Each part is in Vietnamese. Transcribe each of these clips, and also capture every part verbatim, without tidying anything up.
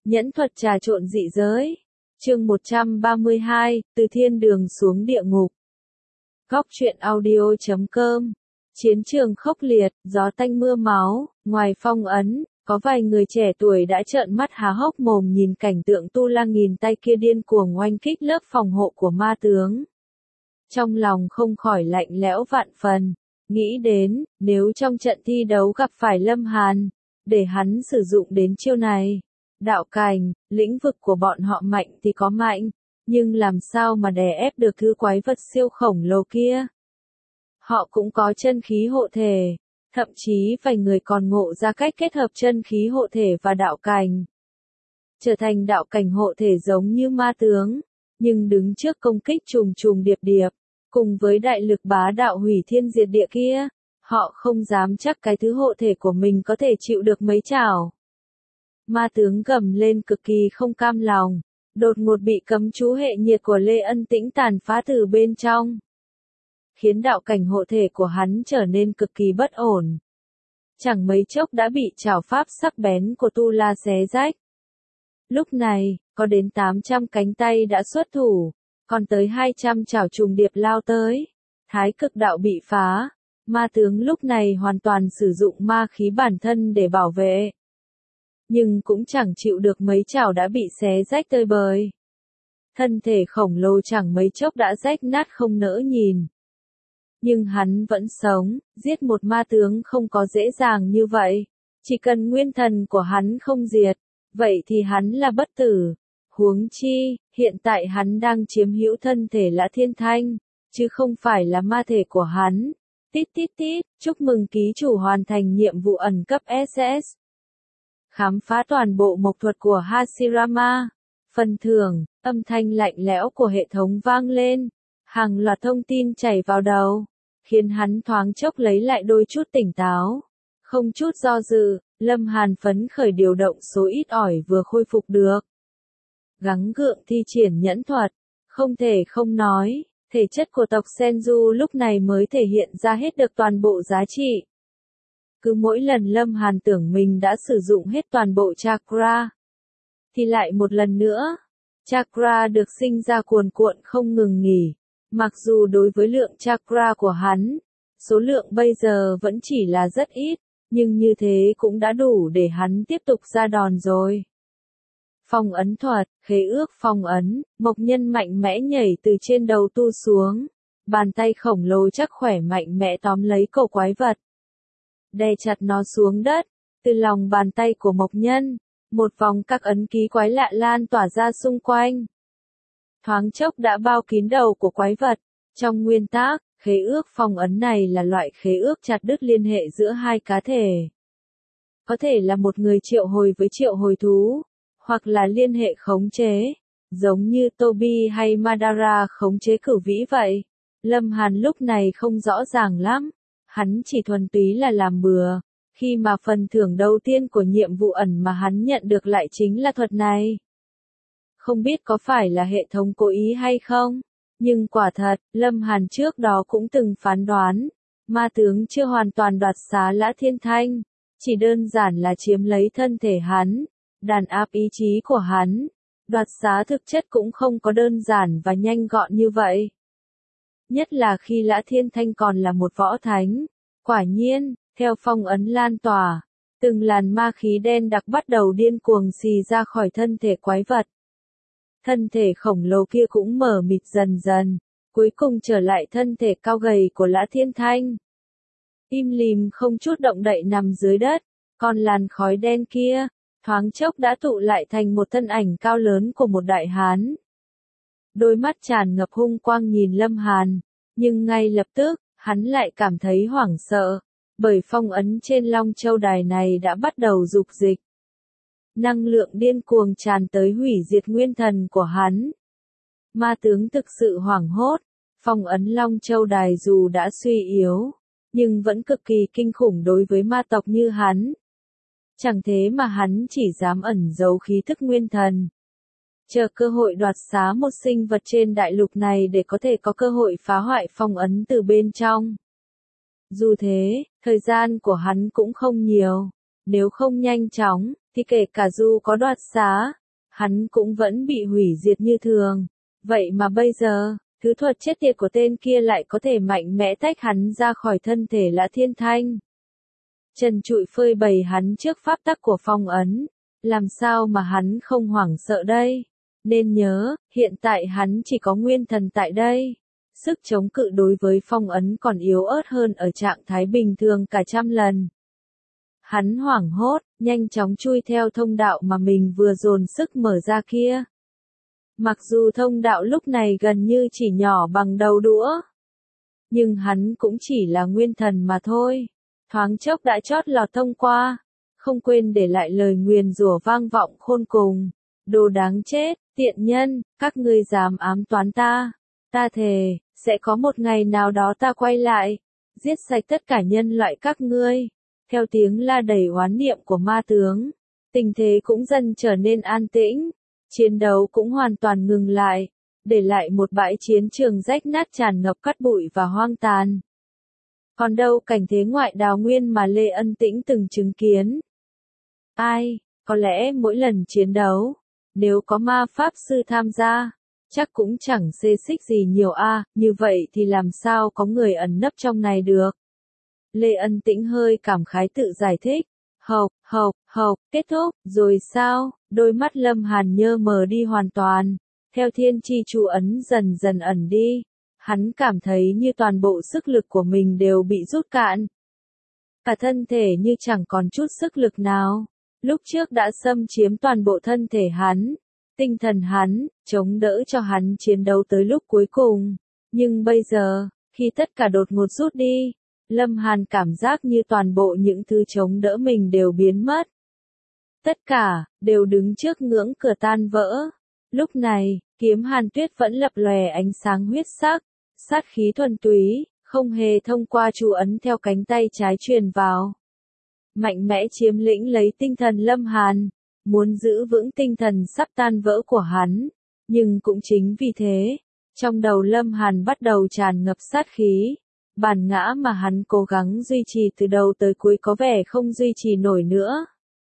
Nhẫn thuật trà trộn dị giới. Chương một trăm ba mươi hai, từ thiên đường xuống địa ngục. Góc truyện audio chấm com. Chiến trường khốc liệt, gió tanh mưa máu, ngoài phong ấn, có vài người trẻ tuổi đã trợn mắt há hốc mồm nhìn cảnh tượng Tu La nghìn tay kia điên cuồng oanh kích lớp phòng hộ của ma tướng. Trong lòng không khỏi lạnh lẽo vạn phần, nghĩ đến, nếu trong trận thi đấu gặp phải Lâm Hàn, để hắn sử dụng đến chiêu này. Đạo cảnh, lĩnh vực của bọn họ mạnh thì có mạnh, nhưng làm sao mà đè ép được thứ quái vật siêu khổng lồ kia. Họ cũng có chân khí hộ thể, thậm chí vài người còn ngộ ra cách kết hợp chân khí hộ thể và đạo cảnh. Trở thành đạo cảnh hộ thể giống như ma tướng, nhưng đứng trước công kích trùng trùng điệp điệp, cùng với đại lực bá đạo hủy thiên diệt địa kia, họ không dám chắc cái thứ hộ thể của mình có thể chịu được mấy chảo. Ma tướng gầm lên cực kỳ không cam lòng, đột ngột bị cấm chú hệ nhiệt của Lê Ân Tĩnh tàn phá từ bên trong, khiến đạo cảnh hộ thể của hắn trở nên cực kỳ bất ổn. Chẳng mấy chốc đã bị chảo pháp sắc bén của Tu La xé rách. Lúc này, có đến tám trăm cánh tay đã xuất thủ, còn tới hai trăm chảo trùng điệp lao tới. Thái cực đạo bị phá, ma tướng lúc này hoàn toàn sử dụng ma khí bản thân để bảo vệ. Nhưng cũng chẳng chịu được mấy chảo đã bị xé rách tơi bời. Thân thể khổng lồ chẳng mấy chốc đã rách nát không nỡ nhìn. Nhưng hắn vẫn sống, giết một ma tướng không có dễ dàng như vậy. Chỉ cần nguyên thần của hắn không diệt, vậy thì hắn là bất tử. Huống chi, hiện tại hắn đang chiếm hữu thân thể Lã Thiên Thanh, chứ không phải là ma thể của hắn. Tít tít tít, chúc mừng ký chủ hoàn thành nhiệm vụ ẩn cấp ét ét. Khám phá toàn bộ mộc thuật của Hashirama. Phần thưởng, âm thanh lạnh lẽo của hệ thống vang lên. Hàng loạt thông tin chảy vào đầu, khiến hắn thoáng chốc lấy lại đôi chút tỉnh táo. Không chút do dự, Lâm Hàn phấn khởi điều động số ít ỏi vừa khôi phục được. Gắng gượng thi triển nhẫn thuật, không thể không nói, thể chất của tộc Senju lúc này mới thể hiện ra hết được toàn bộ giá trị. Cứ mỗi lần Lâm Hàn tưởng mình đã sử dụng hết toàn bộ chakra, thì lại một lần nữa, chakra được sinh ra cuồn cuộn không ngừng nghỉ. Mặc dù đối với lượng chakra của hắn, số lượng bây giờ vẫn chỉ là rất ít, nhưng như thế cũng đã đủ để hắn tiếp tục ra đòn rồi. Phong ấn thuật, khế ước phong ấn, Mộc Nhân mạnh mẽ nhảy từ trên đầu Tu xuống, bàn tay khổng lồ chắc khỏe mạnh mẽ tóm lấy cổ quái vật, đè chặt nó xuống đất. Từ lòng bàn tay của Mộc Nhân, một vòng các ấn ký quái lạ lan tỏa ra xung quanh. Thoáng chốc đã bao kín đầu của quái vật. Trong nguyên tắc, khế ước phong ấn này là loại khế ước chặt đứt liên hệ giữa hai cá thể. Có thể là một người triệu hồi với triệu hồi thú, hoặc là liên hệ khống chế, giống như Tobi hay Madara khống chế Cửu Vĩ vậy. Lâm Hàn lúc này không rõ ràng lắm, hắn chỉ thuần túy là làm bừa, khi mà phần thưởng đầu tiên của nhiệm vụ ẩn mà hắn nhận được lại chính là thuật này. Không biết có phải là hệ thống cố ý hay không, nhưng quả thật, Lâm Hàn trước đó cũng từng phán đoán, ma tướng chưa hoàn toàn đoạt xá Lã Thiên Thanh, chỉ đơn giản là chiếm lấy thân thể hắn, đàn áp ý chí của hắn. Đoạt xá thực chất cũng không có đơn giản và nhanh gọn như vậy. Nhất là khi Lã Thiên Thanh còn là một võ thánh. Quả nhiên, theo phong ấn lan tỏa, từng làn ma khí đen đặc bắt đầu điên cuồng xì ra khỏi thân thể quái vật. Thân thể khổng lồ kia cũng mở mịt dần dần, cuối cùng trở lại thân thể cao gầy của Lã Thiên Thanh. Im lìm không chút động đậy nằm dưới đất, còn làn khói đen kia, thoáng chốc đã tụ lại thành một thân ảnh cao lớn của một đại hán. Đôi mắt tràn ngập hung quang nhìn Lâm Hàn, nhưng ngay lập tức, hắn lại cảm thấy hoảng sợ, bởi phong ấn trên Long Châu Đài này đã bắt đầu dục dịch. Năng lượng điên cuồng tràn tới hủy diệt nguyên thần của hắn. Ma tướng thực sự hoảng hốt, phong ấn Long Châu Đài dù đã suy yếu, nhưng vẫn cực kỳ kinh khủng đối với ma tộc như hắn. Chẳng thế mà hắn chỉ dám ẩn giấu khí thức nguyên thần, chờ cơ hội đoạt xá một sinh vật trên đại lục này để có thể có cơ hội phá hoại phong ấn từ bên trong. Dù thế, thời gian của hắn cũng không nhiều, nếu không nhanh chóng, thì kể cả dù có đoạt xá, hắn cũng vẫn bị hủy diệt như thường. Vậy mà bây giờ, thứ thuật chết tiệt của tên kia lại có thể mạnh mẽ tách hắn ra khỏi thân thể Lã Thiên Thanh. Trần trụi phơi bày hắn trước pháp tắc của phong ấn. Làm sao mà hắn không hoảng sợ đây? Nên nhớ, hiện tại hắn chỉ có nguyên thần tại đây. Sức chống cự đối với phong ấn còn yếu ớt hơn ở trạng thái bình thường cả trăm lần. Hắn hoảng hốt, nhanh chóng chui theo thông đạo mà mình vừa dồn sức mở ra kia. Mặc dù thông đạo lúc này gần như chỉ nhỏ bằng đầu đũa, nhưng hắn cũng chỉ là nguyên thần mà thôi. Thoáng chốc đã chót lọt thông qua, không quên để lại lời nguyền rủa vang vọng khôn cùng. Đồ đáng chết, tiện nhân, các ngươi dám ám toán ta. Ta thề, sẽ có một ngày nào đó ta quay lại, giết sạch tất cả nhân loại các ngươi. Theo tiếng la đầy oán niệm của ma tướng, tình thế cũng dần trở nên an tĩnh. Chiến đấu cũng hoàn toàn ngừng lại, để lại một bãi chiến trường rách nát tràn ngập cát bụi và hoang tàn. Còn đâu cảnh thế ngoại đào nguyên mà Lê Ân Tĩnh từng chứng kiến. Ai, có lẽ mỗi lần chiến đấu, nếu có ma pháp sư tham gia, chắc cũng chẳng xê xích gì nhiều a, à, như vậy thì làm sao có người ẩn nấp trong này được. Lê Ân Tĩnh hơi cảm khái tự giải thích. Hộc, hộc, hộc, kết thúc, rồi sao? Đôi mắt Lâm Hàn nhơ mờ đi hoàn toàn. Theo thiên chi chú ấn dần dần ẩn đi, hắn cảm thấy như toàn bộ sức lực của mình đều bị rút cạn. Cả thân thể như chẳng còn chút sức lực nào. Lúc trước đã xâm chiếm toàn bộ thân thể hắn, tinh thần hắn, chống đỡ cho hắn chiến đấu tới lúc cuối cùng. Nhưng bây giờ, khi tất cả đột ngột rút đi, Lâm Hàn cảm giác như toàn bộ những thứ chống đỡ mình đều biến mất. Tất cả, đều đứng trước ngưỡng cửa tan vỡ. Lúc này, kiếm Hàn Tuyết vẫn lập lòe ánh sáng huyết sắc, sát khí thuần túy, không hề thông qua chú ấn theo cánh tay trái truyền vào. Mạnh mẽ chiếm lĩnh lấy tinh thần Lâm Hàn, muốn giữ vững tinh thần sắp tan vỡ của hắn. Nhưng cũng chính vì thế, trong đầu Lâm Hàn bắt đầu tràn ngập sát khí. Bản ngã mà hắn cố gắng duy trì từ đầu tới cuối có vẻ không duy trì nổi nữa.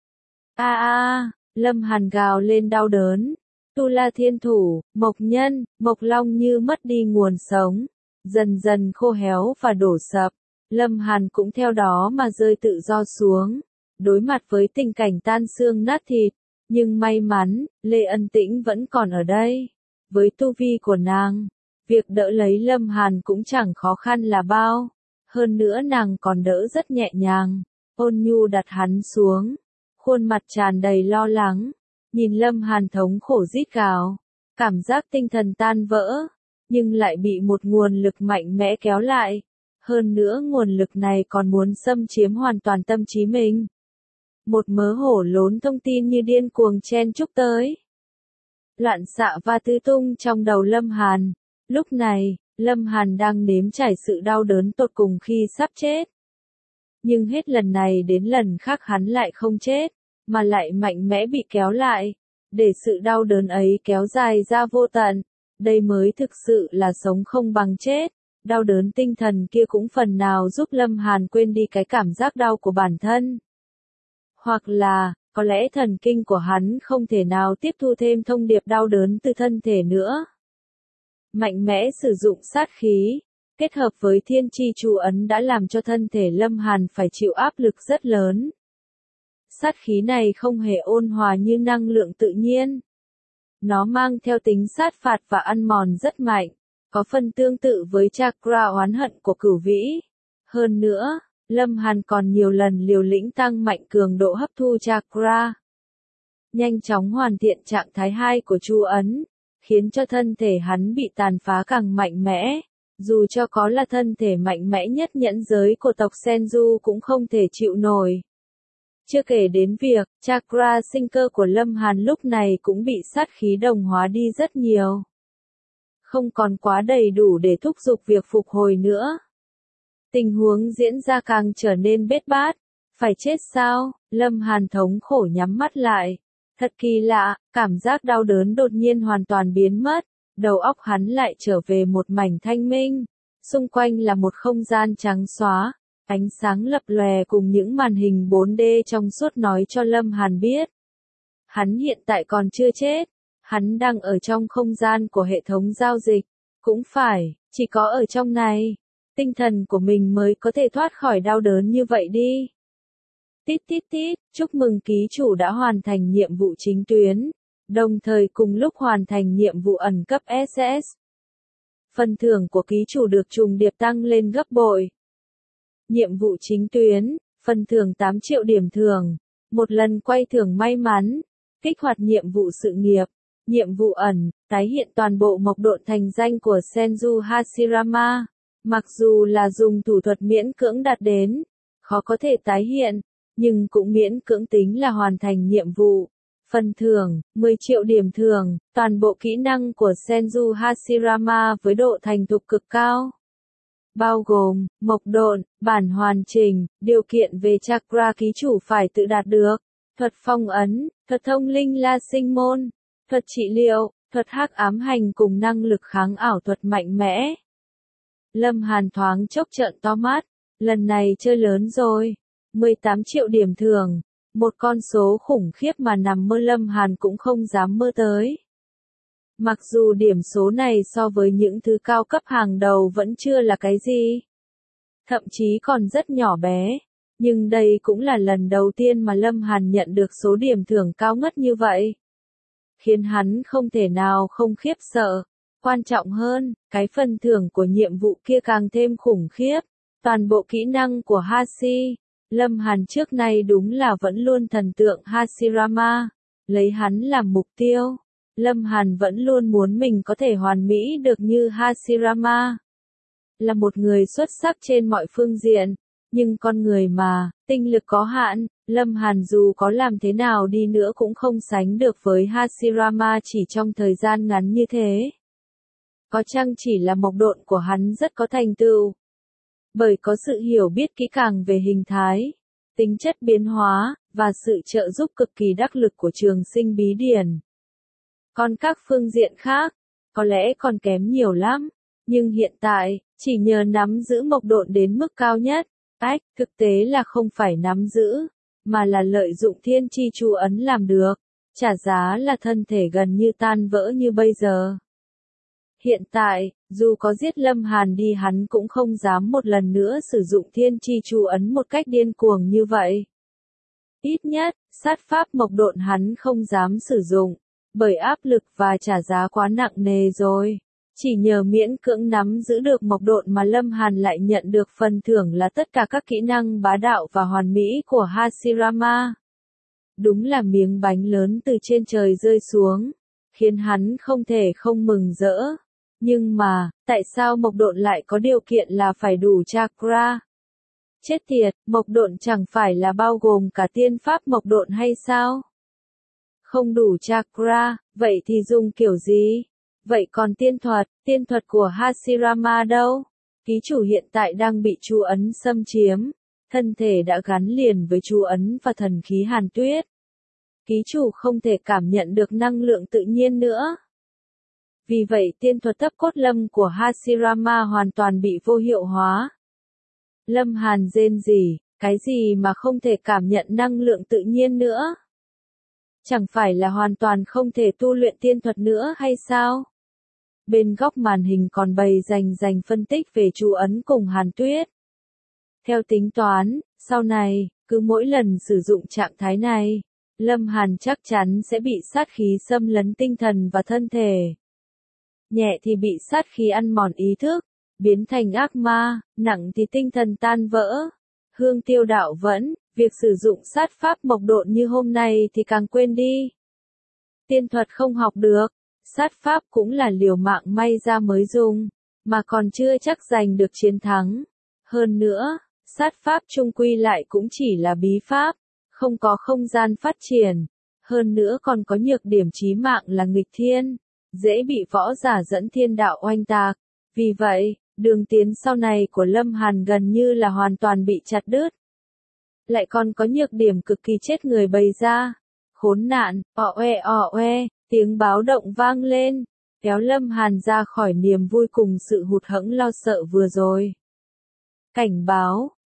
A a, Lâm Hàn gào lên đau đớn. Tu La Thiên Thủ, Mộc Nhân, Mộc Long như mất đi nguồn sống, dần dần khô héo và đổ sập. Lâm Hàn cũng theo đó mà rơi tự do xuống, đối mặt với tình cảnh tan xương nát thịt. Nhưng may mắn, Lê Ân Tĩnh vẫn còn ở đây. Với tu vi của nàng, việc đỡ lấy Lâm Hàn cũng chẳng khó khăn là bao. Hơn nữa nàng còn đỡ rất nhẹ nhàng, ôn nhu đặt hắn xuống, khuôn mặt tràn đầy lo lắng, nhìn Lâm Hàn thống khổ rít gào, cảm giác tinh thần tan vỡ, nhưng lại bị một nguồn lực mạnh mẽ kéo lại. Hơn nữa nguồn lực này còn muốn xâm chiếm hoàn toàn tâm trí mình. Một mớ hổ lốn thông tin như điên cuồng chen chúc tới. Loạn xạ và tứ tung trong đầu Lâm Hàn. Lúc này, Lâm Hàn đang nếm trải sự đau đớn tột cùng khi sắp chết. Nhưng hết lần này đến lần khác hắn lại không chết, mà lại mạnh mẽ bị kéo lại, để sự đau đớn ấy kéo dài ra vô tận. Đây mới thực sự là sống không bằng chết. Đau đớn tinh thần kia cũng phần nào giúp Lâm Hàn quên đi cái cảm giác đau của bản thân. Hoặc là, có lẽ thần kinh của hắn không thể nào tiếp thu thêm thông điệp đau đớn từ thân thể nữa. Mạnh mẽ sử dụng sát khí, kết hợp với thiên chi chú ấn đã làm cho thân thể Lâm Hàn phải chịu áp lực rất lớn. Sát khí này không hề ôn hòa như năng lượng tự nhiên. Nó mang theo tính sát phạt và ăn mòn rất mạnh, có phần tương tự với chakra oán hận của cửu vĩ. Hơn nữa, Lâm Hàn còn nhiều lần liều lĩnh tăng mạnh cường độ hấp thu chakra. Nhanh chóng hoàn thiện trạng thái hai của chú ấn, khiến cho thân thể hắn bị tàn phá càng mạnh mẽ. Dù cho có là thân thể mạnh mẽ nhất nhẫn giới của tộc Senju cũng không thể chịu nổi. Chưa kể đến việc, chakra sinh cơ của Lâm Hàn lúc này cũng bị sát khí đồng hóa đi rất nhiều. Không còn quá đầy đủ để thúc giục việc phục hồi nữa. Tình huống diễn ra càng trở nên bết bát. Phải chết sao? Lâm Hàn thống khổ nhắm mắt lại. Thật kỳ lạ, cảm giác đau đớn đột nhiên hoàn toàn biến mất. Đầu óc hắn lại trở về một mảnh thanh minh. Xung quanh là một không gian trắng xóa. Ánh sáng lập lòe cùng những màn hình bốn D trong suốt nói cho Lâm Hàn biết. Hắn hiện tại còn chưa chết, hắn đang ở trong không gian của hệ thống giao dịch. Cũng phải, chỉ có ở trong này, tinh thần của mình mới có thể thoát khỏi đau đớn như vậy đi. Tít tít tít, chúc mừng ký chủ đã hoàn thành nhiệm vụ chính tuyến, đồng thời cùng lúc hoàn thành nhiệm vụ ẩn cấp ét ét. Phần thưởng của ký chủ được trùng điệp tăng lên gấp bội. Nhiệm vụ chính tuyến, phần thưởng tám triệu điểm thưởng, một lần quay thưởng may mắn, kích hoạt nhiệm vụ sự nghiệp, nhiệm vụ ẩn, tái hiện toàn bộ mộc độn thành danh của Senju Hashirama. Mặc dù là dùng thủ thuật miễn cưỡng đạt đến, khó có thể tái hiện, nhưng cũng miễn cưỡng tính là hoàn thành nhiệm vụ. Phần thưởng, mười triệu điểm thưởng, toàn bộ kỹ năng của Senju Hashirama với độ thành thục cực cao. Bao gồm, mộc độn, bản hoàn chỉnh, điều kiện về chakra ký chủ phải tự đạt được, thuật phong ấn, thuật thông linh la sinh môn, thuật trị liệu, thuật hắc ám hành cùng năng lực kháng ảo thuật mạnh mẽ. Lâm Hàn thoáng chốc trợn to mắt, lần này chơi lớn rồi, mười tám triệu điểm thưởng, một con số khủng khiếp mà nằm mơ Lâm Hàn cũng không dám mơ tới. Mặc dù điểm số này so với những thứ cao cấp hàng đầu vẫn chưa là cái gì, thậm chí còn rất nhỏ bé, nhưng đây cũng là lần đầu tiên mà Lâm Hàn nhận được số điểm thưởng cao ngất như vậy, khiến hắn không thể nào không khiếp sợ. Quan trọng hơn, cái phần thưởng của nhiệm vụ kia càng thêm khủng khiếp, toàn bộ kỹ năng của Hashi. Lâm Hàn trước nay đúng là vẫn luôn thần tượng Hashirama, lấy hắn làm mục tiêu. Lâm Hàn vẫn luôn muốn mình có thể hoàn mỹ được như Hashirama. Là một người xuất sắc trên mọi phương diện, nhưng con người mà, tinh lực có hạn, Lâm Hàn dù có làm thế nào đi nữa cũng không sánh được với Hashirama chỉ trong thời gian ngắn như thế. Có chăng chỉ là mộc độn của hắn rất có thành tựu. Bởi có sự hiểu biết kỹ càng về hình thái, tính chất biến hóa, và sự trợ giúp cực kỳ đắc lực của trường sinh bí điển. Còn các phương diện khác, có lẽ còn kém nhiều lắm, nhưng hiện tại, chỉ nhờ nắm giữ mộc độn đến mức cao nhất, ách, thực tế là không phải nắm giữ, mà là lợi dụng thiên chi chu ấn làm được, trả giá là thân thể gần như tan vỡ như bây giờ. Hiện tại, dù có giết Lâm Hàn đi hắn cũng không dám một lần nữa sử dụng thiên chi chu ấn một cách điên cuồng như vậy. Ít nhất, sát pháp mộc độn hắn không dám sử dụng, bởi áp lực và trả giá quá nặng nề rồi. Chỉ nhờ miễn cưỡng nắm giữ được mộc độn mà Lâm Hàn lại nhận được phần thưởng là tất cả các kỹ năng bá đạo và hoàn mỹ của Hashirama. Đúng là miếng bánh lớn từ trên trời rơi xuống, khiến hắn không thể không mừng rỡ. Nhưng mà, tại sao mộc độn lại có điều kiện là phải đủ chakra? Chết tiệt, mộc độn chẳng phải là bao gồm cả tiên pháp mộc độn hay sao? Không đủ chakra, vậy thì dùng kiểu gì? Vậy còn tiên thuật, tiên thuật của Hashirama đâu? Ký chủ hiện tại đang bị chú ấn xâm chiếm, thân thể đã gắn liền với chú ấn và thần khí hàn tuyết. Ký chủ không thể cảm nhận được năng lượng tự nhiên nữa. Vì vậy tiên thuật thấp cốt lâm của Hashirama hoàn toàn bị vô hiệu hóa. Lâm Hàn rên rỉ, cái gì mà không thể cảm nhận năng lượng tự nhiên nữa? Chẳng phải là hoàn toàn không thể tu luyện tiên thuật nữa hay sao? Bên góc màn hình còn bày dành dành phân tích về chú ấn cùng hàn tuyết. Theo tính toán, sau này, cứ mỗi lần sử dụng trạng thái này, Lâm Hàn chắc chắn sẽ bị sát khí xâm lấn tinh thần và thân thể. Nhẹ thì bị sát khí ăn mòn ý thức, biến thành ác ma, nặng thì tinh thần tan vỡ. Hương tiêu đạo vẫn, việc sử dụng sát pháp mộc độn như hôm nay thì càng quên đi. Tiên thuật không học được, sát pháp cũng là liều mạng may ra mới dùng, mà còn chưa chắc giành được chiến thắng. Hơn nữa, sát pháp chung quy lại cũng chỉ là bí pháp, không có không gian phát triển. Hơn nữa còn có nhược điểm chí mạng là nghịch thiên, dễ bị võ giả dẫn thiên đạo oanh tạc. Vì vậy, đường tiến sau này của Lâm Hàn gần như là hoàn toàn bị chặt đứt. Lại còn có nhược điểm cực kỳ chết người bày ra. Khốn nạn, ọ oe ọ oe, tiếng báo động vang lên, kéo Lâm Hàn ra khỏi niềm vui cùng sự hụt hẫng lo sợ vừa rồi. Cảnh báo,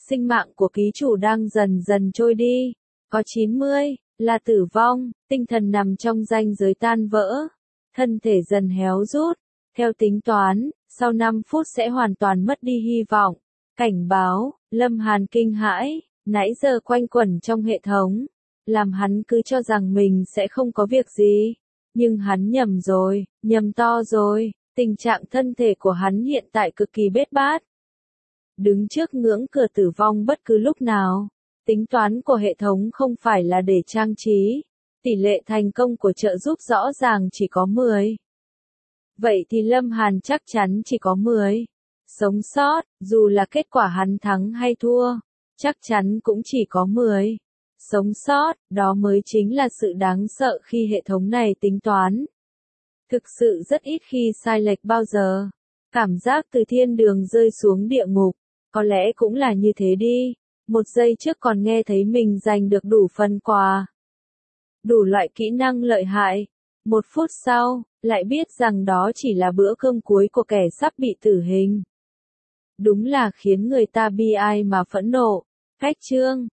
Sinh mạng của ký chủ đang dần dần trôi đi. Có chín mươi, là tử vong, tinh thần nằm trong ranh giới tan vỡ. Thân thể dần héo rút. Theo tính toán, sau năm phút sẽ hoàn toàn mất đi hy vọng. Cảnh báo, Lâm Hàn kinh hãi, nãy giờ quanh quẩn trong hệ thống. Làm hắn cứ cho rằng mình sẽ không có việc gì. Nhưng hắn nhầm rồi, nhầm to rồi. Tình trạng thân thể của hắn hiện tại cực kỳ bết bát. Đứng trước ngưỡng cửa tử vong bất cứ lúc nào. Tính toán của hệ thống không phải là để trang trí. Tỷ lệ thành công của trợ giúp rõ ràng chỉ có mười. Vậy thì Lâm Hàn chắc chắn chỉ có mười. Sống sót, dù là kết quả hắn thắng hay thua, chắc chắn cũng chỉ có mười. Sống sót, đó mới chính là sự đáng sợ khi hệ thống này tính toán. Thực sự rất ít khi sai lệch bao giờ. Cảm giác từ thiên đường rơi xuống địa ngục, có lẽ cũng là như thế đi. Một giây trước còn nghe thấy mình giành được đủ phần quà, đủ loại kỹ năng lợi hại. Một phút sau, lại biết rằng đó chỉ là bữa cơm cuối của kẻ sắp bị tử hình. Đúng là khiến người ta bi ai mà phẫn nộ. Cách chương